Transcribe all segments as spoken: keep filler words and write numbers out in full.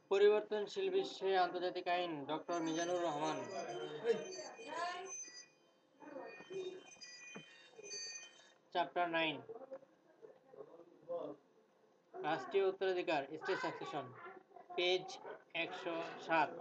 পরিবর্তনশীল বিশ্বে আন্তর্জাতিক আইন, doctor Mizanur Rahman. Chapter nine, রাষ্ট্রীয় উত্তরাধিকার, স্টেট সাকসেশন, পেজ একশো সাত।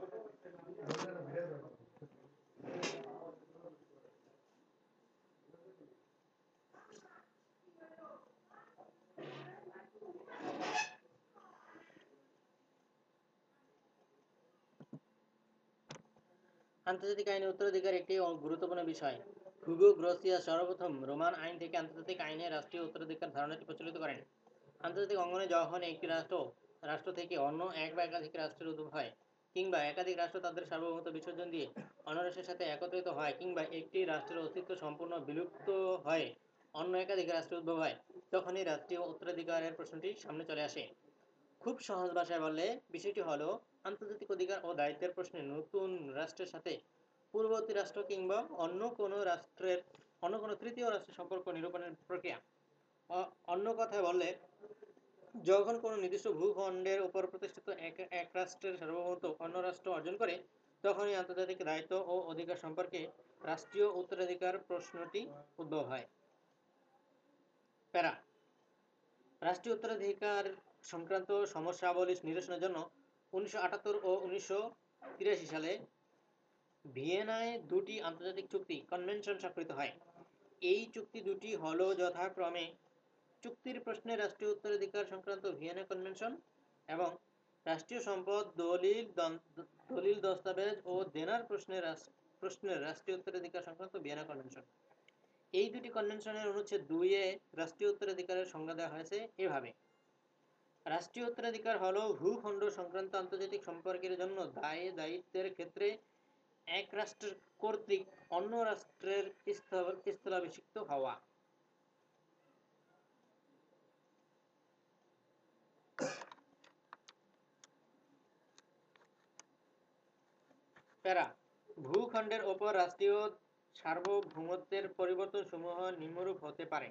আন্তর্জাতিক আইনে উত্তরাধিকার একটি গুরুত্বপূর্ণ বিষয়। হুগো গ্রসিয়াস সর্বপ্রথম রোমান আইন থেকে আন্তর্জাতিক আইনে রাষ্ট্রীয় উত্তরাধিকার ধারণাটি প্রচলিত করেন। আন্তর্জাতিক অঙ্গনে যখন একটি রাষ্ট্র রাষ্ট্র থেকে অন্য এক বা একাধিক রাষ্ট্রের উদ্ভব হয়, কিংবা একাধিক রাষ্ট্র তাদের সার্বভৌমত্ব বিসর্জন দিয়ে অন্য রাষ্ট্রের সাথে একত্রিত হয়, কিংবা একটি রাষ্ট্রের অস্তিত্ব সম্পূর্ণ বিলুপ্ত হয়ে অন্য একাধিক রাষ্ট্রের উদ্ভব হয়, তখনই রাষ্ট্রীয় উত্তরাধিকারের প্রশ্নটি সামনে চলে আসে। খুব সহজ ভাষায় বললে বিষয়টি হলো আন্তর্জাতিক অধিকার ও দায়িত্বের প্রশ্নে নতুন রাষ্ট্রের সাথে পূর্ববর্তী রাষ্ট্র কিংবা অন্য কোনো রাষ্ট্রের অন্য কোনো তৃতীয় রাষ্ট্রের সম্পর্ক নিরূপণের প্রক্রিয়া। অন্য কথায় বললে, যখন কোনো নির্দিষ্ট ভূখণ্ডের উপর প্রতিষ্ঠিত এক এক রাষ্ট্রের সার্বভৌমত্ব অন্য রাষ্ট্র অর্জন করে, তখনই আন্তর্জাতিক দায়িত্ব ও অধিকার সম্পর্কে রাষ্ট্রীয় উত্তরাধিকার প্রশ্নটি উদ্ভব হয়। প্যারা, রাষ্ট্রীয় উত্তরাধিকার সংক্রান্ত সমস্যাবলী নিরসনের জন্য উনিশশো আটাত্তর ও উনিশশো তিরাশি সালে ভিয়েনায় দুটি আন্তর্জাতিক চুক্তি কনভেনশন স্বাক্ষরিত হয়। এই চুক্তি দুটি হল যথাক্রমে চুক্তির প্রশ্নে রাষ্ট্রীয় উত্তরাধিকার সংক্রান্ত ভিয়েনা কনভেনশন এবং রাষ্ট্রীয় সম্পদ দলিল দলিল দস্তাবেজ ও দেনার প্রশ্নের প্রশ্নের রাষ্ট্রীয় উত্তরাধিকার সংক্রান্ত ভিয়েনা কনভেনশন। এই দুটি কনভেনশনের অনুচ্ছেদ দুই এ রাষ্ট্রীয় উত্তরাধিকারের সংজ্ঞা দেওয়া হয়েছে এভাবে: রাষ্ট্রীয় উত্তরাধিকার হলো ভূখণ্ড সংক্রান্ত আন্তর্জাতিক সম্পর্কের জন্য দায় দায়িত্বের ক্ষেত্রে এক রাষ্ট্রের কর্তৃক অন্য রাষ্ট্রের স্থলাভিষিক্ত হওয়া। প্যারা, ভূখণ্ডের ওপর রাষ্ট্রীয় সার্বভৌমত্বের পরিবর্তন সমূহ নিম্নরূপ হতে পারে: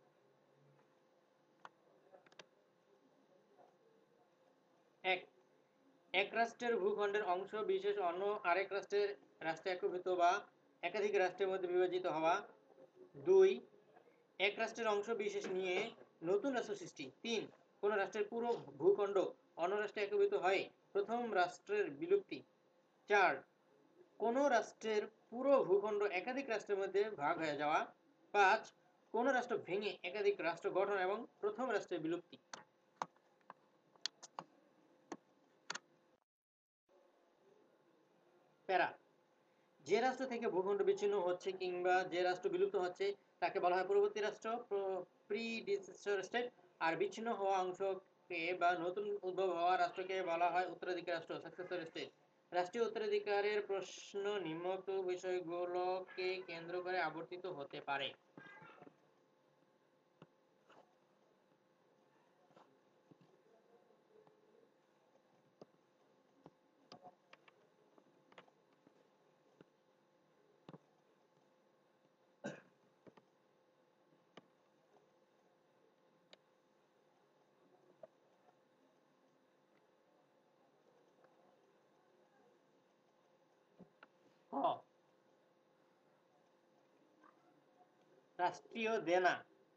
এক এক রাষ্ট্রের ভূখণ্ডের অংশ বিশেষ অন্য আরেক রাষ্ট্রের রাষ্ট্রে একীভূত বা একাধিক রাষ্ট্রের মধ্যে বিভাজিত হওয়া। দুই এক রাষ্ট্রের অংশ বিশেষ নিয়ে নতুন রাষ্ট্র সৃষ্টি। তিন কোন রাষ্ট্রের পুরো ভূখণ্ড অন্য রাষ্ট্রে একীভূত হয় প্রথম রাষ্ট্রের বিলুপ্তি। চার কোন রাষ্ট্রের পুরো ভূখণ্ড একাধিক রাষ্ট্রের মধ্যে ভাগ হয়ে যাওয়া। পাঁচ কোন রাষ্ট্র ভেঙে একাধিক রাষ্ট্র গঠন এবং প্রথম রাষ্ট্রের বিলুপ্তি। প্যারা, যে রাষ্ট্র থেকে ভূখণ্ড বিচ্ছিন্ন হচ্ছে কিংবা যে রাষ্ট্র বিলুপ্ত হচ্ছে তাকে বলা হয় পূর্ববর্তী রাষ্ট্র, প্রিডিসেসর স্টেট, আর বিচ্ছিন্ন হওয়া অংশকে বা নতুন উদ্ভব হওয়া রাষ্ট্রকে বলা হয় উত্তরাধিকার রাষ্ট্র, সাকসেসর স্টেট। রাষ্ট্রীয় উত্তরাধিকারের প্রশ্ন নিম্নোক্ত বিষয়গুলোকে কেন্দ্র করে আবর্তিত হতে পারে: ক রাষ্ট্রীয় দেনা।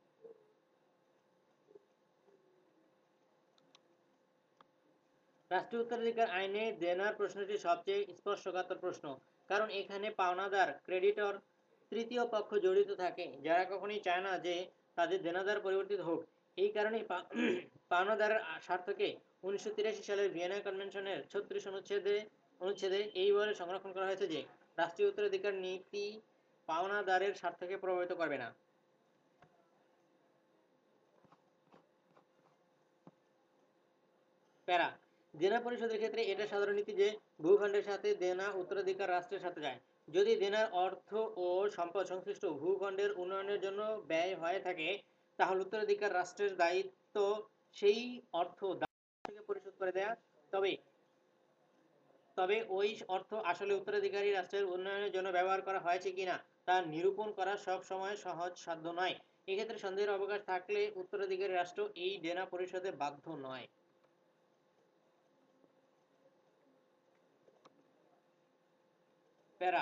রাষ্ট্রীয় উত্তরাধিকার আইনে দেনার প্রশ্নটি সবচেয়ে স্পর্শকাতর প্রশ্ন, কারণ এখানে পাওনাদার, ক্রেডিটর, তৃতীয় পক্ষ জড়িত থাকে, যারা কখনোই চায় না যে তাদের দেনাদার পরিবর্তিত হোক। এই কারণেই পাওনাদারের স্বার্থকে উনিশশো তিরাশি সালের ভিয়েনা কনভেনশনের ছত্রিশ অনুচ্ছেদে অনুচ্ছেদে এই বলে সংরক্ষণ করা হয়েছে যে রাষ্ট্রীয় উত্তরাধিকার নীতি পাওনাদারের স্বার্থকে প্রভাবিত করবে না। প্যারা, দেনা পরিশোধের ক্ষেত্রে এটা সাধারণ নীতি যে ভূখণ্ডের সাথে দেনা উত্তরাধিকার রাষ্ট্রের সাথে যায়। যদি দেনার অর্থ ও সম্পদ সংশ্লিষ্ট ভূখণ্ডের উন্নয়নের জন্য ব্যয় হয়ে থাকে, তাহলে উত্তরাধিকার রাষ্ট্রের দায়িত্ব সেই অর্থ থেকে পরিশোধ করে দেয়া। তবে তবে ওই অর্থ আসলে উত্তরাধিকারী রাষ্ট্রের উন্নয়নের জন্য ব্যবহার করা হয়েছে কিনা তা নিরূপণ করা সব সময় সহজ সাধ্য নয়। এক্ষেত্রে সন্দেহের অবকাশ থাকলে উত্তরাধিকারী রাষ্ট্র এই দেনা পরিশোধে বাধ্য নয়। প্যারা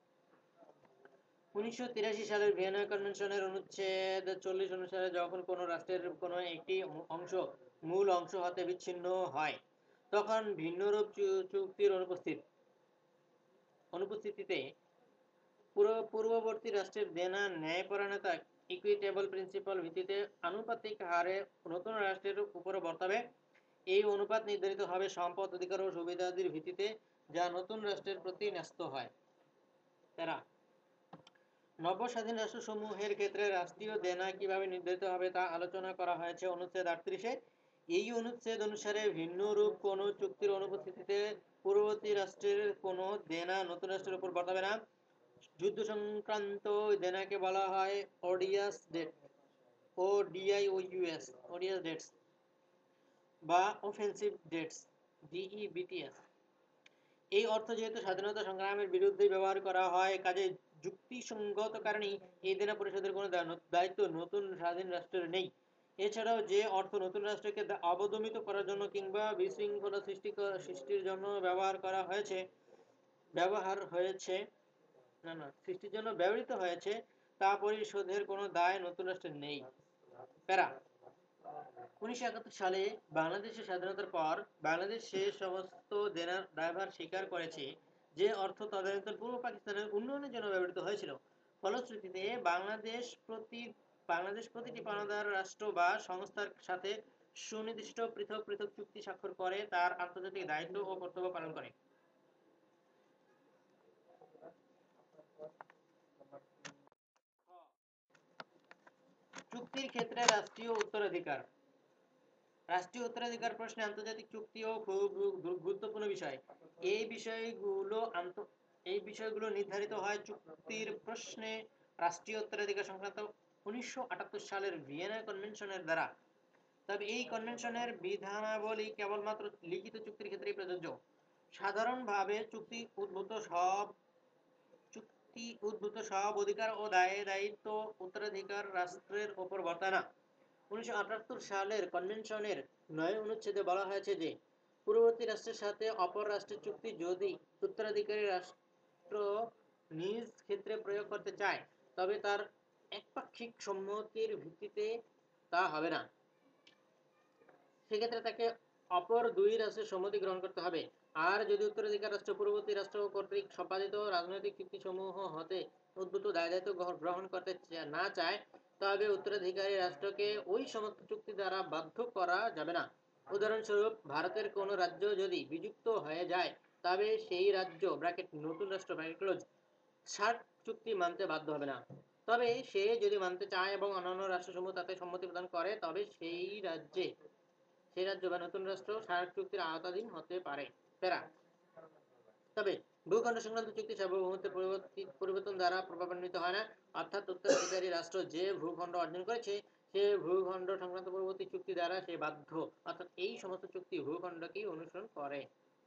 উনিশশো তিরাশি সালের ভিয়েনা কনভেনশনের অনুচ্ছেদ চল্লিশ অনুসারে যখন কোনো রাষ্ট্রের কোনো একটি অংশ মূল অংশ হতে বিচ্ছিন্ন হয় তখন ভিন্নরূপ চুক্তির অনুপস্থিত অনুপস্থিতিতে পূর্ববর্তী রাষ্ট্রের দেনা ন্যায়পরায়ণতা ইকুইটেবল প্রিন্সিপাল ভিত্তিতে আনুপাতিক হারে নতুন রাষ্ট্রের উপরে বর্তাবে। এই অনুপাত নির্ধারিত হবে সম্পদ অধিকার ও সুবিধাদির ভিত্তিতে যা নতুন রাষ্ট্রের প্রতি ন্যস্ত হয়। তারা নবস্বাধীন রাষ্ট্রসমূহের ক্ষেত্রে রাষ্ট্রীয় দেনা কিভাবে নির্ধারিত হবে তা আলোচনা করা হয়েছে অনুচ্ছেদ আটত্রিশে। এই অনুচ্ছেদ অনুসারে ভিন্নরূপ কোনো চুক্তির অনুপস্থিতিতে পূর্ববর্তী রাষ্ট্রের কোনো দেনা নতুন রাষ্ট্রের উপর বর্তাবে না। যুদ্ধ সংক্রান্ত দেনাকে বলা হয় ওডিয়াস ডেট ও ডিআইওইউএস ওডিয়াস ডেটস বা অফেন্সিভ ডেটস ডিইবিটিএস। এই অর্থ যেহেতু স্বাধীনতা সংগ্রামের বিরুদ্ধে ব্যবহার করা হয় কাজে যুক্তিসঙ্গত কারণেই এই দেনা পরিশোধের কোনো দায়িত্ব নতুন স্বাধীন রাষ্ট্রের নেই। এছাড়াও যে অর্থ নতুন রাষ্ট্রকে অবদমিত করার জন্য কিংবা বিশৃঙ্খলা সৃষ্টি সৃষ্টির জন্য ব্যবহার করা হয়েছে ব্যবহার হয়েছে না না সৃষ্টির জন্য ব্যবহৃত হয়েছে তা পরিশোধের কোনো দায় নতুন রাষ্ট্রের নেই। প্যারা উনিশশো একাত্তর সালে বাংলাদেশের স্বাধীনতার পর বাংলাদেশ সে সমস্ত দেনার দায়ভার স্বীকার করেছে যে অর্থ তদানীন্তন পূর্ব পাকিস্তানের উন্নয়নের জন্য ব্যবহৃত হয়েছিল। ফলশ্রুতিতে বাংলাদেশ প্রতি বাংলাদেশ প্রতিটি পাওনাদার রাষ্ট্র বা সংস্থার সাথে সুনির্দিষ্ট পৃথক পৃথক চুক্তি স্বাক্ষর করে তার আন্তর্জাতিক দায়িত্ব ও কর্তব্য পালন করে। চুক্তির ক্ষেত্রে রাষ্ট্রীয় উত্তরাধিকার রাষ্ট্রীয় উত্তরাধিকার প্রশ্নে আন্তর্জাতিক চুক্তিও খুব গুরুত্বপূর্ণ বিষয়। এই বিষয়গুলো এই বিষয়গুলো নির্ধারিত হয় চুক্তির প্রশ্নে রাষ্ট্রীয় উত্তরাধিকার সংক্রান্ত উনিশশো আটাত্তর সালের ভিয়েনা কনভেনশনের দ্বারা। তবে এই কনভেনশনের বিধানাবলী কেবলমাত্র লিখিত চুক্তির ক্ষেত্রেই প্রযোজ্য। সাধারণভাবে চুক্তি উদ্ভূত সব চুক্তি উদ্ভূত সব অধিকার ও দায় দায়িত্ব উত্তরাধিকার রাষ্ট্রের ওপর বর্তায় না। উনিশশো আটাত্তর সালের কনভেনশনের নয় অনুচ্ছেদে বলা হয়েছে যে পূর্ববর্তী রাষ্ট্রের সাথে অপর রাষ্ট্রের চুক্তি যদি উত্তরাধিকারী রাষ্ট্র নিজ ক্ষেত্রে প্রয়োগ করতে চায় তবে তার একপাক্ষিক সম্মতির ভিত্তিতে তা হবে না। সেক্ষেত্রে তাকে অপর দুই রাষ্ট্রের সম্মতি গ্রহণ করতে হবে। আর যদি উত্তরাধিকার রাষ্ট্র পূর্ববর্তী রাষ্ট্র কর্তৃক সম্পাদিত রাজনৈতিক চুক্তিসমূহ হতে উদ্ভূত দায় দায়িত্ব গ্রহণ করতে না চায় তবে উত্তরাধিকারী রাষ্ট্রকে ওই সমস্ত চুক্তি দ্বারা বাধ্য করা যাবে না। উদাহরণস্বরূপ ভারতের কোনো রাজ্য যদি বিযুক্ত হয়ে যায় তবে সেই রাজ্য ব্র্যাকেট নতুন রাষ্ট্র ব্র্যাকেট ক্লোজ সার্ক চুক্তি মানতে বাধ্য হবে না। তবে সে যদি মানতে চায় এবং অন্যান্য রাষ্ট্রসমূহ তাতে সম্মতি প্রদান করে তবে সেই রাজ্যে সেই রাজ্য বা নতুন রাষ্ট্র সার্ক চুক্তির আওতাধীন হতে পারে। প্যারা তবে ভূখণ্ড সংক্রান্ত চুক্তি সার্বভৌমত্বের পরিবর্তন দ্বারা প্রভাবান্বিত হয় না। অর্থাৎ উত্তরাধিকারী রাষ্ট্র যে ভূখণ্ড অর্জন করেছে সে ভূখণ্ড সংক্রান্ত পরবর্তী চুক্তি দ্বারা সে বাধ্য। অর্থাৎ এই সমস্ত চুক্তি ভূখণ্ডকেই অনুসরণ করে।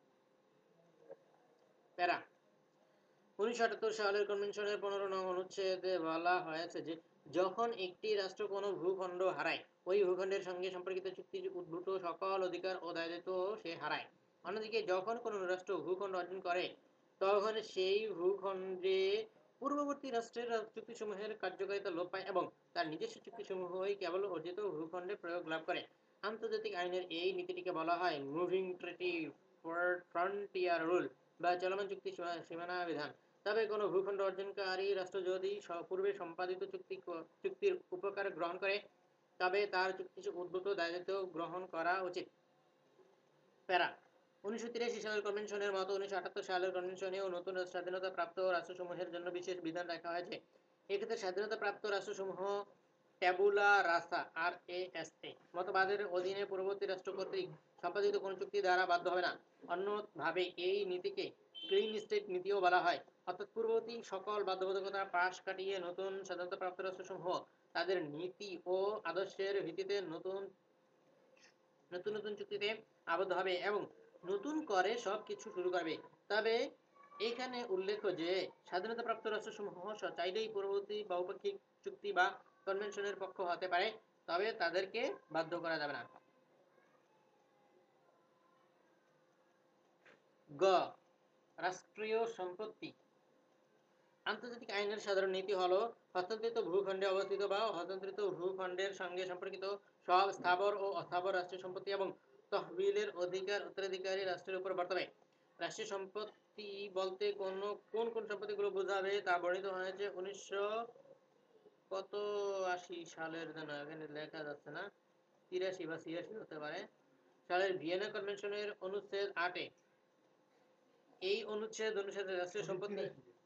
প্যারা উনিশশো আটাত্তর সালের কনভেনশনের পনেরো নং অনুচ্ছেদে বলা হয়েছে যে যখন একটি রাষ্ট্র কোনো ভূখণ্ড হারায় ওই ভূখণ্ডের সঙ্গে সম্পর্কিত চুক্তির উদ্ভূত সকল অধিকার ও দায়িত্ব সে হারায়। অন্যদিকে যখন কোনো রাষ্ট্র ভূখণ্ড অর্জন করে তখন সেই ভূখণ্ডে পূর্ববর্তী রাষ্ট্রের চুক্তিসমূহের কার্যকারিতা লোপ পায় এবং তার নিজস্ব চুক্তিসমূহই কেবল অর্জিত ভূখণ্ডে প্রয়োগ লাভ করে। আন্তর্জাতিক আইনের এই নীতিটিকে বলা হয় মুভিং ট্রিটি ফ্রন্টিয়ার রুল বা চলমান চুক্তি সীমানা বিধান। তবে কোনো ভূখণ্ড অর্জনকারী রাষ্ট্র যদি পূর্বে সম্পাদিত চুক্তি চুক্তির উপকার গ্রহণ করে তবে তার চুক্তি উদ্ভূত দায়িত্ব গ্রহণ করা উচিত। প্যারা উনিশশো তিরাশি সালের কনভেনশনের মতো উনিশশো আটাত্তর সালের কনভেনশনেও নতুন স্বাধীনতা প্রাপ্ত রাষ্ট্রসমূহের জন্য বিশেষ বিধান রাখা হয়েছে। এক্ষেত্রে স্বাধীনতা প্রাপ্ত রাষ্ট্রসমূহ ট্যাবুলা রাসা আর এ এস এ মতবাদের অধীনে পূর্ববর্তী রাষ্ট্র কর্তৃক সম্পাদিত কোনো চুক্তি দ্বারা বাধ্য হবে না। অন্যভাবে এই নীতিকে ক্লিন স্টেট নীতিও বলা হয়। অর্থাৎ পূর্ববর্তী সকল বাধ্যবাধকতা পাশ কাটিয়ে নতুন স্বাধীনতা প্রাপ্ত রাষ্ট্রসমূহ তাদের নীতি ও আদর্শের ভিত্তিতে নতুন নতুন নতুন চুক্তিতে আবদ্ধ হবে এবং নতুন করে সব কিছু শুরু করবে। তবে এখানে উল্লেখ্য যে স্বাধীনতা প্রাপ্ত রাষ্ট্রসমূহ চাইলেই পূর্ববর্তী বহুপাক্ষিক চুক্তি বা কনভেনশনের পক্ষ হতে পারে, তবে তাদেরকে বাধ্য করা যাবে না। গ রাষ্ট্রীয় সম্পত্তি আন্তর্জাতিক আইনের সাধারণ নীতি হলো হস্তান্তরিত ভূখণ্ডে অবস্থিত বা হস্তান্তরিত ভূখণ্ডের সঙ্গে সম্পর্কিত সব স্থাবর ও অস্থাবর রাষ্ট্রীয় সম্পত্তি এবং তহবিলের অধিকার উত্তরাধিকারী রাষ্ট্রের উপর বর্তাবে। রাষ্ট্রীয় সম্পত্তি বলতে কোন কোন কোন সম্পত্তিগুলো বোঝাবে তা বর্ণিত হয়েছে উনিশশো কত আশি সালের, যেন এখানে লেখা যাচ্ছে না, তিরাশি বা ছিয়াশি হতে পারে, সালের ভিয়েনা কনভেনশনের অনুচ্ছেদ আটে। এই অনুচ্ছেদ অনুসারে রাষ্ট্রীয় সম্পত্তি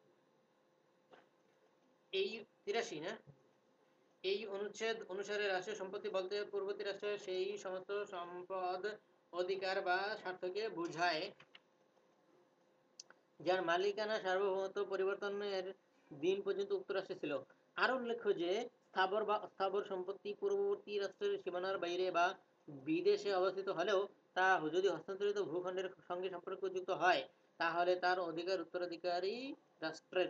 এই তিরাশি না এই অনুচ্ছেদ অনুসারে রাষ্ট্রীয় সম্পত্তি বলতে পূর্ববর্তী রাষ্ট্রের সেই সমস্ত সম্পদ, অধিকার বা স্বার্থকে বোঝায় যার মালিকানা সার্বভৌমত্ব পরিবর্তনের দিন পর্যন্ত উক্ত রাষ্ট্রে ছিল। আরো উল্লেখ্য যে স্থাবর বা অস্থাবর সম্পত্তি পূর্ববর্তী রাষ্ট্রের সীমানার বাইরে বা বিদেশে অবস্থিত হলেও তা যদি হস্তান্তরিত ভূখণ্ডের সঙ্গে সম্পর্কযুক্ত হয় তাহলে তার অধিকার উত্তরাধিকারী রাষ্ট্রের।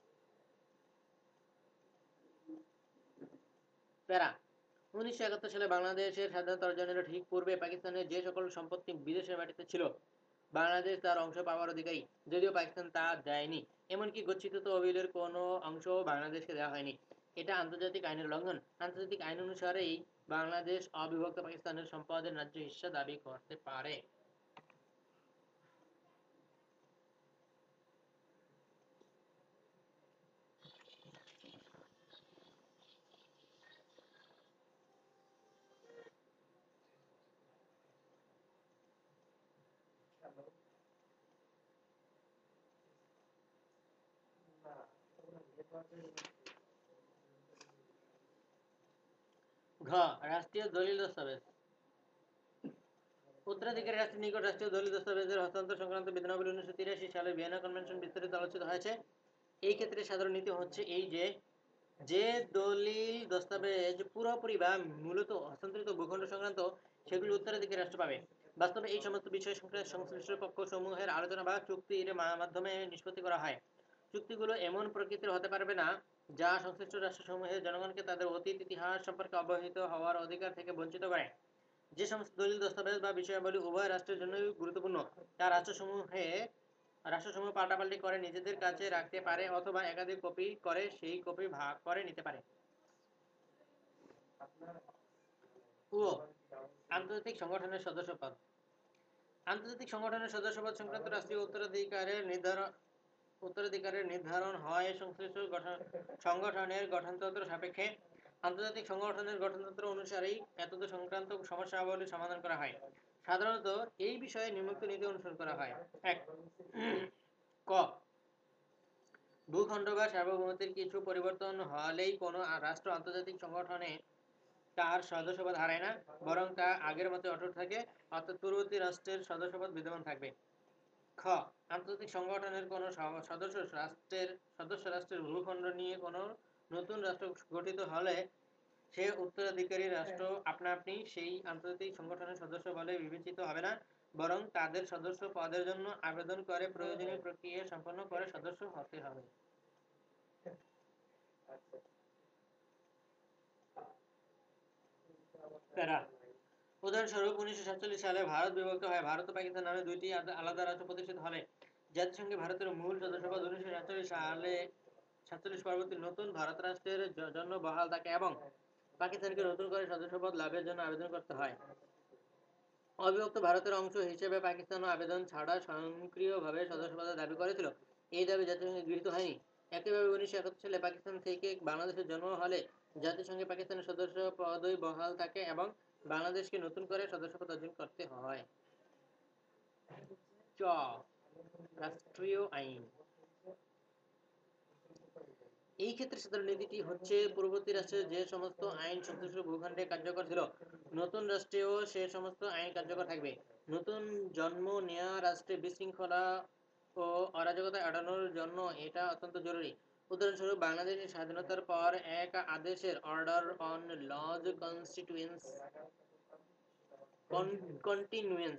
প্যারা উনিশশো একাত্তর সালে বাংলাদেশের স্বাধীনতা অর্জনের ঠিক পূর্বে পাকিস্তানের যে সকল সম্পত্তি বিদেশের মাটিতে ছিল বাংলাদেশ তার অংশ পাওয়ার অধিকারী, যদিও পাকিস্তান তা দেয়নি। এমনকি গচ্ছিত তহবিলের কোনো অংশও বাংলাদেশকে দেওয়া হয়নি। এটা আন্তর্জাতিক আইনের লঙ্ঘন। আন্তর্জাতিক আইন অনুসারেই বাংলাদেশ অবিভক্ত পাকিস্তানের সম্পদের ন্যায্য হিস্সা দাবি করতে পারে। ঘ রাষ্ট্রীয় দলিল দস্তাবেজ। উত্তরাধিকারী রাষ্ট্রের নিকট রাষ্ট্রীয় দলিল দস্তাবেজের হস্তান্তর সংক্রান্ত বিধানাবলী উনিশশো তিরাশি সালের ভিয়েনা কনভেনশন বিস্তারিত আলোচিত হয়েছে। এই ক্ষেত্রে সাধারণ নীতি হচ্ছে এই যে যে দলিল দস্তাবেজ পুরোপুরি বা মূলত হস্তান্তরিত ভূখণ্ড সংক্রান্ত সেগুলি উত্তরাধিকারী রাষ্ট্র পাবে। বাস্তবে এই সমস্ত বিষয় সংশ্লিষ্ট পক্ষ সমূহের আলোচনা বা চুক্তির মাধ্যমে নিষ্পত্তি করা হয়। চুক্তিগুলো এমন প্রকৃতির হতে পারবে না যা সংশ্লিষ্ট রাষ্ট্রসমূহের জনগণকে তাদের অতীত ইতিহাস সম্পর্কে অবহিত হওয়ার অধিকার থেকে বঞ্চিত করে। যে সমস্ত দলিল দস্তাবেজ বা বিষয়াবলী উভয় রাষ্ট্রের জন্যই গুরুত্বপূর্ণ তা রাষ্ট্রসমূহে রাষ্ট্রসমূহ পাল্টাপাল্টি করে নিজেদের কাছে রাখতে পারে অথবা একাধিক কপি করে সেই কপি ভাগ করে নিতে পারে। ও আন্তর্জাতিক সংগঠনের সদস্যপদ। আন্তর্জাতিক সংগঠনের সদস্যপদ সংক্রান্ত রাষ্ট্রীয় উত্তরাধিকারের নির্ধারণ উত্তরাধিকারের নির্ধারণ হয় সংশ্লিষ্ট সংগঠনের গঠনতন্ত্র সাপেক্ষে। আন্তর্জাতিক সংগঠনের গঠনতন্ত্র অনুসারেই এতদ সংক্রান্ত সমস্যাবলী সমাধান করা হয়। সাধারণত এই বিষয়ে নিম্নোক্ত নীতি অনুসরণ করা হয়। এক ক ভূখণ্ড বা সার্বভৌমত্বের কিছু পরিবর্তন হলেই কোনো রাষ্ট্র আন্তর্জাতিক সংগঠনে তার সদস্যপদ হারায় না, বরং তা আগের মতো অটুট থাকে, অর্থাৎ পূর্ববর্তী রাষ্ট্রের সদস্যপদ বিদ্যমান থাকবে। খ আন্তর্জাতিক সংগঠনের কোনো সদস্য রাষ্ট্রের সদস্য রাষ্ট্রের ভূখণ্ড নিয়ে কোনো নতুন রাষ্ট্র গঠিত হলে সে উত্তরাধিকারী রাষ্ট্র আপনা আপনি সেই আন্তর্জাতিক সংগঠনের সদস্য বলে বিবেচিত হবে না, বরং তাদের সদস্য পদের জন্য আবেদন করে প্রয়োজনীয় প্রক্রিয়া সম্পন্ন করে সদস্য হতে হবে। প্যারা উদাহরণস্বরূপ উনিশশো সাতচল্লিশ সালে ভারত বিভক্ত হয়। ভারত ও পাকিস্তান নামে দুইটি আলাদা রাষ্ট্র প্রতিষ্ঠিত হলে জাতিসংঘে ভারতের মূল সদস্যপদ উনিশশো সাতচল্লিশ সালে সাতচল্লিশ পরবর্তী নতুন ভারত রাষ্ট্রের জন্য বহাল থাকে এবং পাকিস্তানকে নতুন করে সদস্যপদ লাভের জন্য আবেদন করতে হয়। অবিভক্ত ভারতের অংশ হিসেবে পাকিস্তানও আবেদন ছাড়া স্বয়ংক্রিয়ভাবে সদস্যপদের দাবি করেছিল। এই দাবি জাতিসংঘে গৃহীত হয়নি। একইভাবে উনিশশো একাত্তর সালে পাকিস্তান থেকে বাংলাদেশের জন্ম হলে জাতিসংঘে পাকিস্তানের সদস্য পদই বহাল থাকে এবং বাংলাদেশকে নতুন করে সদস্যপদ অর্জন করতে হয়। চ রাষ্ট্রীয় আইন। এই ক্ষেত্রে সাধারণ নীতিটি হচ্ছে পূর্ববর্তী রাষ্ট্রের যে সমস্ত আইন সংশ্লিষ্ট ভূখণ্ডে কার্যকর ছিল নতুন রাষ্ট্রেও সে সমস্ত আইন কার্যকর থাকবে। নতুন জন্ম নেয়া রাষ্ট্রে বিশৃঙ্খলা ও অরাজকতা এড়ানোর জন্য এটা অত্যন্ত জরুরি। উদাহরণস্বরূপ বাংলাদেশের স্বাধীনতার পর এক আদেশের order on laws constituence continuance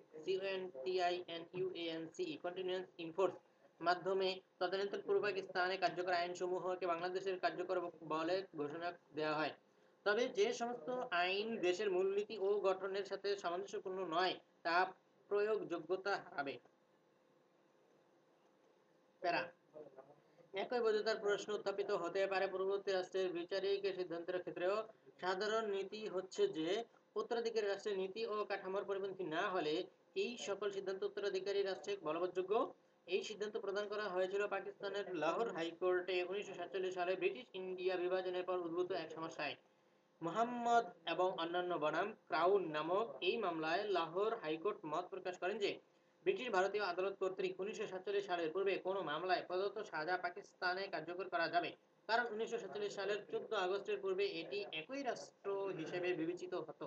continuance in force মাধ্যমে তদানীন্তন-পূর্ব স্থানে কার্যকর আইনসমূহকে বাংলাদেশের কার্যকর বলে ঘোষণা দেওয়া হয়। তবে যে সমস্ত আইন দেশের মূলনীতি ও গঠনের সাথে সামঞ্জস্যপূর্ণ নয় তা প্রয়োগযোগ্যতা হারাবে। প্যারা একই বৈধতার প্রশ্ন উত্থাপিত হতে পারে পূর্ববর্তী রাষ্ট্রের বিচারিক সিদ্ধান্তের ক্ষেত্রেও। সাধারণ নীতি হচ্ছে যে উত্তরাধিকারী রাষ্ট্রের নীতি ও কাঠামোর পরিপন্থী না হলে এই সকল সিদ্ধান্ত উত্তরাধিকারী রাষ্ট্রে বলবৎযোগ্য। এই সিদ্ধান্ত প্রদান করা হয়েছিল পাকিস্তানের লাহোর হাইকোর্টে উনিশশো সাতচল্লিশ সালে ব্রিটিশ ইন্ডিয়া বিভাজনের পর উদ্ভূত এক সমস্যায়। মোহাম্মদ এবং অন্যান্য বনাম ক্রাউন নামক এই মামলায় লাহোর হাইকোর্ট মত প্রকাশ করেন যে ব্রিটিশ ভারতীয় আদালত কর্তৃক উনিশশো সাতচল্লিশ সালের পূর্বে কোনো মামলায় প্রদত্ত সাজা পাকিস্তানে কার্যকর করা যাবে, কারণ উনিশশো সাতচল্লিশ সালের চৌদ্দ আগস্টের পূর্বে এটি একই রাষ্ট্র হিসেবে বিবেচিত হতো।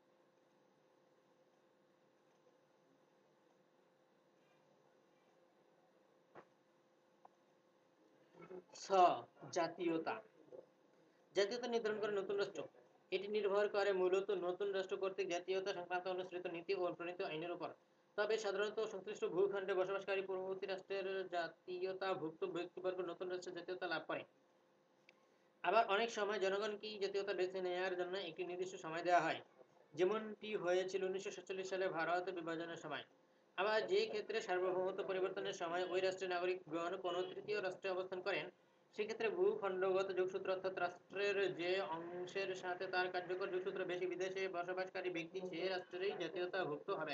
ছ জাতীয়তা। জাতীয়তা নির্ধারণ করে নতুন রাষ্ট্র। এটি নির্ভর করে মূলত নতুন রাষ্ট্র কর্তৃক জাতীয়তা সংক্রান্ত অনুসৃত নীতি ও প্রণীত আইনের উপর। তবে সাধারণত সংশ্লিষ্ট ভূখণ্ডে বসবাসকারী পূর্ববর্তী রাষ্ট্রের জাতীয়তাভুক্ত ব্যক্তিবর্গ নতুন রাষ্ট্রের জাতীয়তা লাভ করে। আবার অনেক সময় জনগণকেই জাতীয়তা বেছে নেওয়ার জন্য একটি নির্দিষ্ট সময় দেওয়া হয়, যেমনটি হয়েছিল উনিশশো সাতচল্লিশ সালে ভারত বিভাজনের সময়। আবার যে ক্ষেত্রে সার্বভৌমত্ব পরিবর্তনের সময় ওই রাষ্ট্রের নাগরিকগণ কোনো তৃতীয় রাষ্ট্রে অবস্থান করেন, সেক্ষেত্রে ভূখণ্ডগত যোগসূত্র অর্থাৎ রাষ্ট্রের যে অংশের সাথে তার কার্যকর যোগসূত্র বেশি, বিদেশে বসবাসকারী ব্যক্তি সে রাষ্ট্রেরই জাতীয়তাভুক্ত হবেন।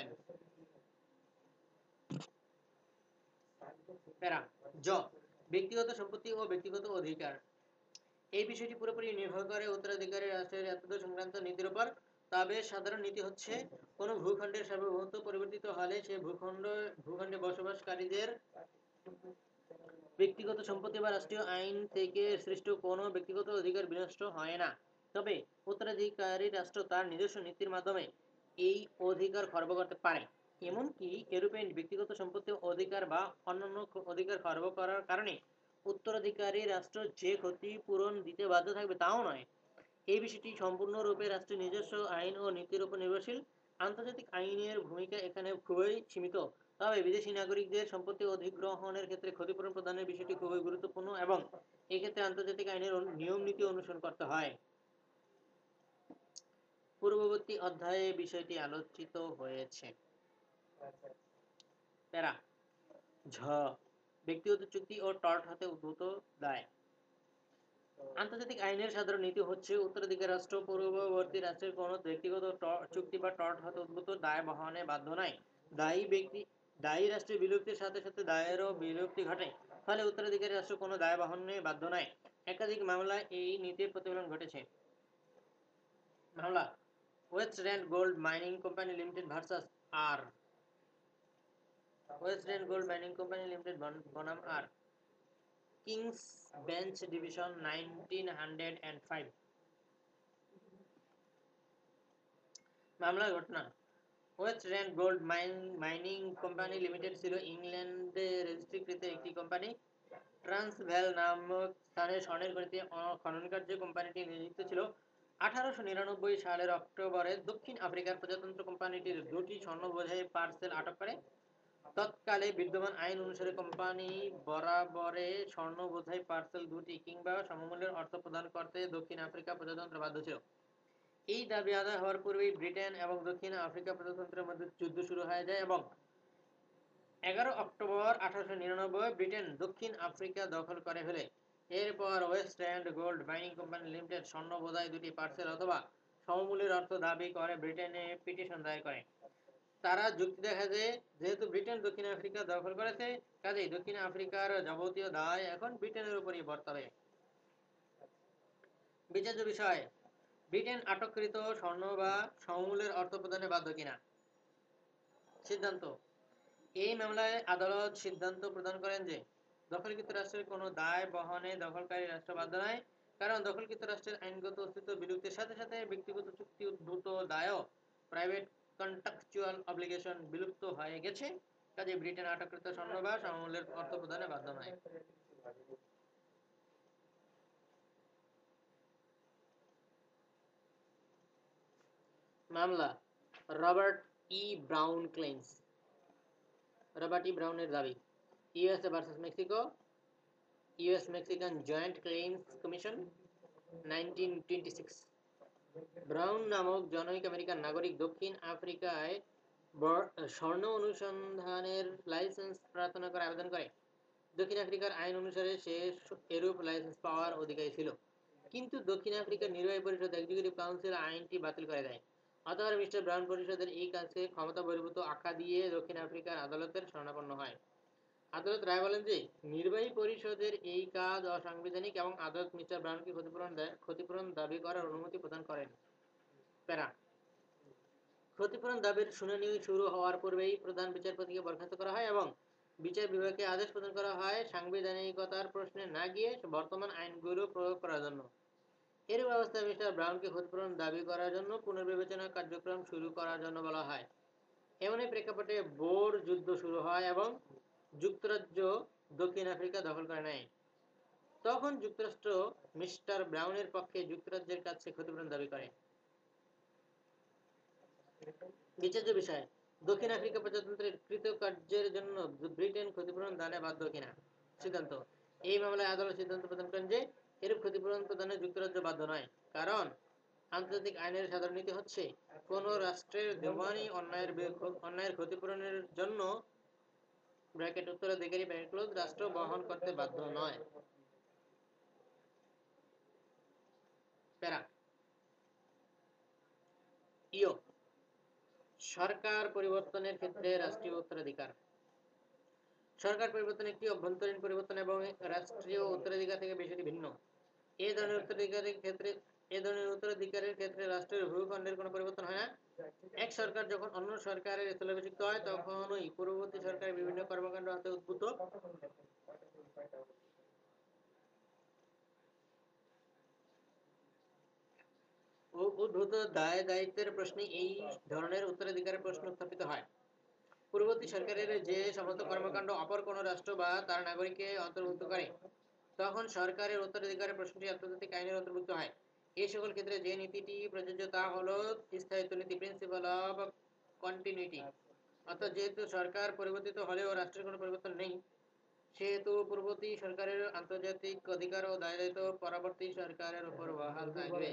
প্যারা জ ব্যক্তিগত সম্পত্তি ও ব্যক্তিগত অধিকার। এই বিষয়টি পুরোপুরি নির্ভর করে উত্তরাধিকারী রাষ্ট্রের এতদ সংক্রান্ত নীতির উপর। তবে সাধারণ নীতি হচ্ছে কোনো ভূখণ্ডের সার্বভৌমত্ব পরিবর্তিত হলে সে ভূখণ্ড ভূখণ্ডে বসবাসকারীদের ব্যক্তিগত সম্পত্তি বা রাষ্ট্রীয় আইন থেকে সৃষ্ট কোনো ব্যক্তিগত অধিকার বিনষ্ট হয় না। তবে উত্তরাধিকারী রাষ্ট্র তার নিজস্ব নীতির মাধ্যমে এই অধিকার খর্ব করতে পারে। এমনকি ইউরোপিয়ান ব্যক্তিগত সম্পত্তি অধিকার বা অন্যান্য অধিকার খর্ব করার কারণে উত্তরাধিকারী রাষ্ট্র যে ক্ষতিপূরণ দিতে বাধ্য থাকবে তাও নয়। এই বিষয়টি সম্পূর্ণরূপে রাষ্ট্রের নিজস্ব আইন ও নীতির উপর নির্ভরশীল। আন্তর্জাতিক আইনের ভূমিকা এখানে খুবই সীমিত। তবে বিদেশি নাগরিকদের সম্পত্তি অধিগ্রহণের ক্ষেত্রে ক্ষতিপূরণ প্রদানের বিষয়টি খুবই গুরুত্বপূর্ণ এবং এক্ষেত্রে আন্তর্জাতিক আইনের নিয়ম নীতি অনুসরণ করতে হয়। পূর্ববর্তী অধ্যায়ে বিষয়টি আলোচিত হয়েছে। প্যারা ঝ ব্যক্তিগত চুক্তি ও টর্ট হতে উদ্ভূত দায়। আন্তর্জাতিক আইনের সাধারণ নীতি হচ্ছে উত্তরাধিকার রাষ্ট্র পূর্ববর্তী রাষ্ট্রের কোনো ব্যক্তিগত চুক্তি বা টর্ট হতে উদ্ভূত দায় বহনে বাধ্য নয়। দায়ী ব্যক্তি দায়ী রাষ্ট্রের বিলুপ্তির সাথে সাথে দায়েরও বিলুপ্তি ঘটে, ফলে উত্তরাধিকারী রাষ্ট্র কোনো দায় বহনে বাধ্য নয়। একাধিক মামলায় এই নীতির প্রতিফলন ঘটেছে। মামলা Westland gold mining company limited versus R Westland gold mining company limited বনাম R kings bench division nineteen hundred five. মামলার ঘটনা Westland gold mining company limited ছিল ইংল্যান্ডে রেজিস্ট্রিকৃত একটি কোম্পানি। ট্রান্সভ্যাল নামক স্থানে স্বর্ণের খনিতে খনন কার্যে কোম্পানিটি নিযুক্ত ছিল। আঠারোশো নিরানব্বই সালের অক্টোবরে দক্ষিণ আফ্রিকার প্রজাতন্ত্র কোম্পানিটির দুটি স্বর্ণ বোঝাই পার্সেল আটক করে। তৎকালে বিদ্যমান আইন অনুসারে কোম্পানি বরাবরে স্বর্ণ বোঝাই পার্সেল দুটি কিংবা সমমূল্যের অর্থ প্রদান করতে দক্ষিণ আফ্রিকা প্রজাতন্ত্র বাধ্য ছিল। এই দাবি আদায় হওয়ার পূর্বেই ব্রিটেন এবং দক্ষিণ আফ্রিকা প্রজাতন্ত্রের মধ্যে যুদ্ধ শুরু হয়ে যায় এবং এগারো অক্টোবর আঠারোশো নিরানব্বই ব্রিটেন দক্ষিণ আফ্রিকা দখল করে ফেলে। এরপর Westland gold mining company limited স্বর্ণ বোঝাই দুটি পার্সেল অথবা সমমূল্যের অর্থ দাবি করে ব্রিটেনে পিটিশন দায়ের করে। তারা যুক্তি দেখা যে যেহেতু ব্রিটেন দক্ষিণ আফ্রিকা দখল করেছে, কাজেই দক্ষিণ আফ্রিকার যাবতীয় দায় এখন ব্রিটেনের উপরই বর্তাবে। বিচার্য বিষয় ব্রিটেন আটককৃত স্বর্ণ বা সমমূল্যের অর্থ প্রদানে বাধ্য কিনা। সিদ্ধান্ত এই মামলায় আদালত সিদ্ধান্ত প্রদান করেন যে দখলকৃত রাষ্ট্রের কোনো দায় বহনে দখলকারী রাষ্ট্র বাধ্য নয়, কারণ দখলকৃত রাষ্ট্রের আইনগত অস্তিত্ব বিলুপ্তির সাথে সাথে ব্যক্তিগত চুক্তি উদ্ভূত দায়ও প্রাইভেট কন্ট্রাকচুয়াল অব্লিগেশন বিলুপ্ত হয়ে গেছে। কাজে ব্রিটেন আটককৃত স্বর্ণ বা সমমূল্যের অর্থ প্রদানে বাধ্য নয়। মামলা Robert E Brown claims. Robert E ব্রাউনের দাবি USA versus Mexico, US Mexican joint claims commission nineteen twenty six. Brown নামক জনৈক আমেরিকান নাগরিক দক্ষিণ আফ্রিকায় স্বর্ণ অনুসন্ধানের লাইসেন্স প্রার্থনা করে আবেদন করে। দক্ষিণ আফ্রিকার আইন অনুসারে সে এরূপ লাইসেন্স পাওয়ার অধিকারী ছিল, কিন্তু দক্ষিণ আফ্রিকার নির্বাহী পরিষদ এক্সিকিউটিভ কাউন্সিল আইনটি বাতিল করে দেয়। অতঃপর মিস্টার ব্রাউন পরিষদের এই কাজকে ক্ষমতা বহির্ভূত আখ্যা দিয়ে দক্ষিণ আফ্রিকার আদালতের শরণাপন্ন হয়। আদালত রায় বলেন যে নির্বাহী পরিষদের এই কাজ অসাংবিধানিক এবং আদালত মিস্টার ব্রাউনকে ক্ষতিপূরণ ক্ষতিপূরণ দাবি করার অনুমতি প্রদান করেন। প্যারা ক্ষতিপূরণ দাবির শুনানি শুরু হওয়ার পূর্বেই প্রধান বিচারপতিকে বরখাস্ত করা হয় এবং বিচার বিভাগকে আদেশ প্রদান করা হয় সাংবিধানিকতার প্রশ্নে না গিয়ে বর্তমান আইনগুলো প্রয়োগ করার জন্য। এর ব্যবস্থায় মিস্টার ব্রাউনকে ক্ষতিপূরণ দাবি করার জন্য পুনর্বিবেচনা কার্যক্রম শুরু করার জন্য বলা হয়। এমনই প্রেক্ষাপটে বোর যুদ্ধ শুরু হয় এবং যুক্তরাজ্য দক্ষিণ আফ্রিকা দখল করে নেয়। তখন যুক্তরাষ্ট্র মিস্টার ব্রাউনের পক্ষে যুক্তরাজ্যের কাছে ক্ষতিপূরণ দাবি করে। বিচার্য বিষয়, দক্ষিণ আফ্রিকা প্রজাতন্ত্রের কৃতকার্যের জন্য ব্রিটেন ক্ষতিপূরণ দানে বাধ্য কিনা। সিদ্ধান্ত, এই মামলায় আদালত সিদ্ধান্ত প্রদান করেন যে এরূপ ক্ষতিপূরণ প্রদানে যুক্তরাজ্য বাধ্য নয়, কারণ আন্তর্জাতিক আইনের সাধারণ নীতি হচ্ছে কোন রাষ্ট্রের দেওয়ানি অন্যায়ের অন্যায়ের ক্ষতিপূরণের জন্য ব্র্যাকেট উত্তরাধিকারী ব্র্যাকেট ক্লোজ রাষ্ট্র বহন করতে বাধ্য নয়। প্যারা ইও সরকার পরিবর্তনের ক্ষেত্রে রাষ্ট্রীয় উত্তরাধিকার। সরকার পরিবর্তন একটি অভ্যন্তরীণ পরিবর্তন এবং রাষ্ট্রীয় উত্তরাধিকার থেকে বিষয়টি ভিন্ন। এই ধরনের উত্তরাধিকারের ক্ষেত্রে এই ধরনের উত্তরাধিকারের ক্ষেত্রে রাষ্ট্রের ভূখণ্ডের কোনো পরিবর্তন হয় না। এক সরকার যখন অন্য সরকারের স্থলাভিষিক্ত হয় তখনই পূর্ববর্তী সরকারের বিভিন্ন কর্মকাণ্ড হাতে উদ্ভূত ও উদ্ভূত দায় দায়িত্বের প্রশ্নে এই ধরনের উত্তরাধিকারের প্রশ্ন উত্থাপিত হয়। পূর্ববর্তী সরকারের যে সমস্ত কর্মকাণ্ড অপর কোনো রাষ্ট্র বা তার নাগরিককে অন্তর্ভুক্ত করে তখন সরকারের উত্তরাধিকারের প্রশ্নটি আন্তর্জাতিক আইনের অন্তর্ভুক্ত হয়। এই সকল ক্ষেত্রে যে নীতিটি প্রযোজ্য তা হল স্থায়িত্ব নীতি, প্রিন্সিপাল অফ কন্টিনিউইটি। অর্থাৎ যেহেতু সরকার পরিবর্তিত হলেও রাষ্ট্রের কোনো পরিবর্তন নেই, সেহেতু পূর্ববর্তী সরকারের আন্তর্জাতিক অধিকার ও দায় দায়িত্ব পরবর্তী সরকারের উপর বহাল থাকবে।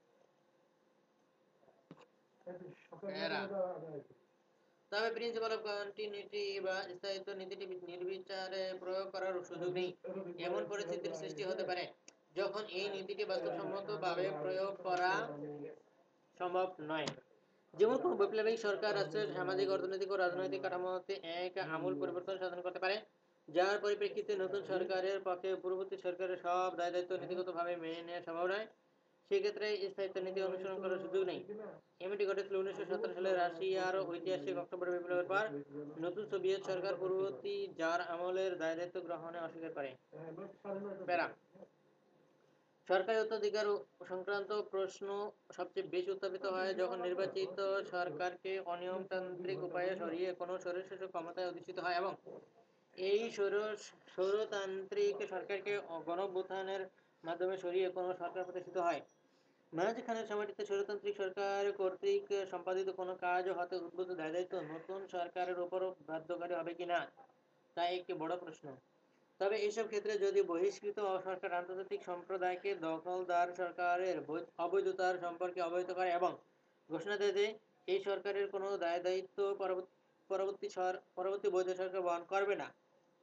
তবে প্রিন্সিপাল অফ কন্টিনিউইটি বা স্থায়িত্ব নীতিটি নির্বিচারে প্রয়োগ করার সুযোগ নেই। এমন পরিস্থিতির সৃষ্টি হতে পারে যখন এই নীতিটি বাস্তবসম্মতভাবে প্রয়োগ করা সম্ভব নয়। যেমন কোনো বৈপ্লবিক সরকার রাষ্ট্রের সামাজিক, অর্থনৈতিক ও রাজনৈতিক কাঠামোতে এক আমূল পরিবর্তন সাধন করতে পারে, যার পরিপ্রেক্ষিতে নতুন সরকারের পক্ষে পূর্ববর্তী সরকারের সব দায় দায়িত্ব নীতিগতভাবে মেনে নেওয়া সম্ভব নয়। সেক্ষেত্রে স্থায়িত্ব নীতি অনুসরণ করার সুযোগ নেই। এমনটি ঘটেছিল উনিশশো সতেরো সালে রাশিয়ার ঐতিহাসিক অক্টোবর বিপ্লবের পর। নতুন সোভিয়েত সরকার পূর্ববর্তী জার আমলের দায় দায়িত্ব গ্রহণে অস্বীকার করে। প্যারা সরকারি উত্তরাধিকার সংক্রান্ত প্রশ্ন সবচেয়ে বেশি উত্থাপিত হয় যখন নির্বাচিত সরকারকে অনিয়মতান্ত্রিক উপায়ে সরিয়ে কোনো স্বৈরশাসক ক্ষমতায় অধিষ্ঠিত হয় এবং এই স্বৈরতান্ত্রিক সরকারকে গণঅভ্যুত্থানের মাধ্যমে সরিয়ে কোনো সরকার প্রতিষ্ঠিত হয়। মেহেদী খানের সময়টিতে স্বৈরতান্ত্রিক সরকার কর্তৃক সম্পাদিত কোনো কাজ হতে উদ্ভূত দায় দায়িত্ব নতুন সরকারের উপর বাধ্যকারী হবে কিনা তা একটি বড় প্রশ্ন। তবে এইসব ক্ষেত্রে যদি বহিষ্কৃত সরকার আন্তর্জাতিক সম্প্রদায়কে দখলদার সরকারের অবৈধতার সম্পর্কে অবহিত করে এবং ঘোষণা দেয় যে এই সরকারের কোনো দায় দায়িত্ব পরবর্তী পরবর্তী বৈধ সরকার বহন করবে না,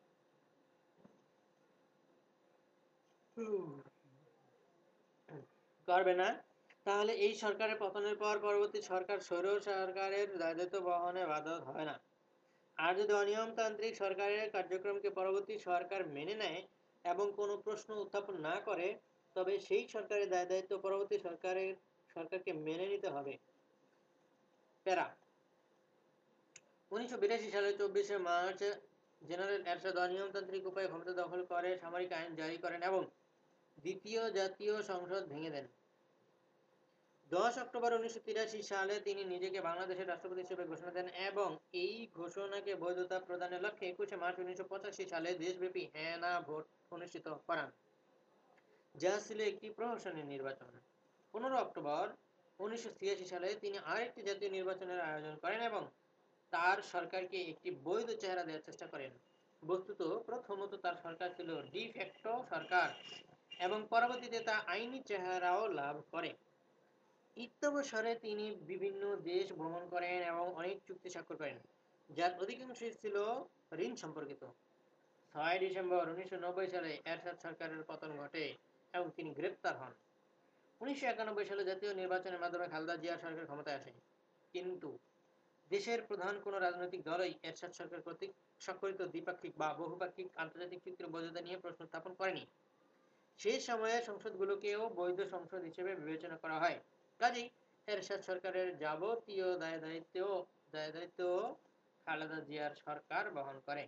করবে না তাহলে এই সরকারের পতনের পর পরবর্তী সরকার স্বৈর সরকারের দায় দায়িত্ব বহনে বাধ্য হয় না। আর যদি অনিয়মতান্ত্রিক সরকারের কার্যক্রমকে পরবর্তী সরকার মেনে নেয় এবং কোনো প্রশ্ন উত্থাপন না করে তবে সেই সরকারের দায় দায়িত্ব পরবর্তী সরকারের সরকারকে মেনে নিতে হবে। প্যারা উনিশশো বিরাশি সালের চব্বিশে মার্চ জেনারেল এরশাদ অনিয়মতান্ত্রিক উপায়ে ক্ষমতা দখল করে সামরিক আইন জারি করেন এবং দ্বিতীয় জাতীয় সংসদ ভেঙে দেন। দশ অক্টোবর উনিশশো তিরাশি সালে তিনি নিজেকে বাংলাদেশের রাষ্ট্রপতি হিসেবে ঘোষণা দেন এবং এই ঘোষণাকে বৈধতা প্রদানের লক্ষ্যে একুশে মার্চ উনিশশো পঁচাশি সালে দেশব্যাপী হেনা ভোট অনুষ্ঠিত করান, যা ছিল একটি প্রহসনের নির্বাচন। পনেরো অক্টোবর উনিশশো ছিয়াশি সালে তিনি আরেকটি জাতীয় নির্বাচনের আয়োজন করেন এবং তার সরকারকে একটি বৈধ চেহারা দেওয়ার চেষ্টা করেন। বস্তুত প্রথমত তার সরকার ছিল ডি ফ্যাক্টো সরকার এবং পরবর্তীতে তা আইনি চেহারাও লাভ করে। ইত্যবসরে তিনি বিভিন্ন দেশ ভ্রমণ করেন এবং অনেক চুক্তি স্বাক্ষর করেন, যার অধিকাংশই ছিল ঋণ সম্পর্কিত। ছয় ডিসেম্বর উনিশশো নব্বই সালে এরশাদ সরকারের পতন ঘটে এবং তিনি গ্রেপ্তার হন। উনিশশো একানব্বই সালে জাতীয় নির্বাচনের মাধ্যমে খালেদা জিয়ার সরকার ক্ষমতায় আসে। কিন্তু দেশের প্রধান কোনো রাজনৈতিক দলই এরশাদ সরকার কর্তৃক স্বাক্ষরিত দ্বিপাক্ষিক বা বহুপাক্ষিক আন্তর্জাতিক চুক্তির বৈধতা নিয়ে প্রশ্ন উত্থাপন করেনি। সেই সময়ে সংসদগুলোকেও বৈধ সংসদ হিসেবে বিবেচনা করা হয়। কাজেই এরশাদ সরকারের যাবতীয় দায় দায়িত্ব দায় দায়িত্ব খালেদা জিয়ার সরকার বহন করে।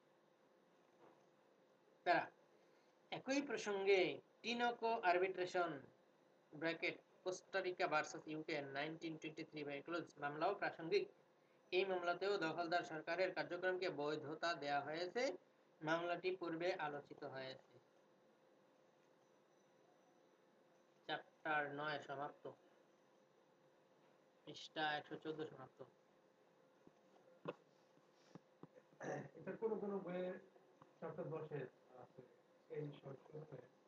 তারা একই প্রসঙ্গে Tinoco arbitration bracket Costa Rica versus UK nineteen twenty three by close মামলাও প্রাসঙ্গিক। এই মামলাতেও দখলদার সরকারের কার্যক্রমকে বৈধতা দেয়া হয়েছে। মামলাটি পূর্বে আলোচিত হয়েছে। চ্যাপ্টার নয় সমাপ্ত। পৃষ্ঠা একশো চোদ্দ সমাপ্ত। এটা কোনো কোনো বইয়ে চ্যাপ্টার দশে আছে এই সংস্করণে।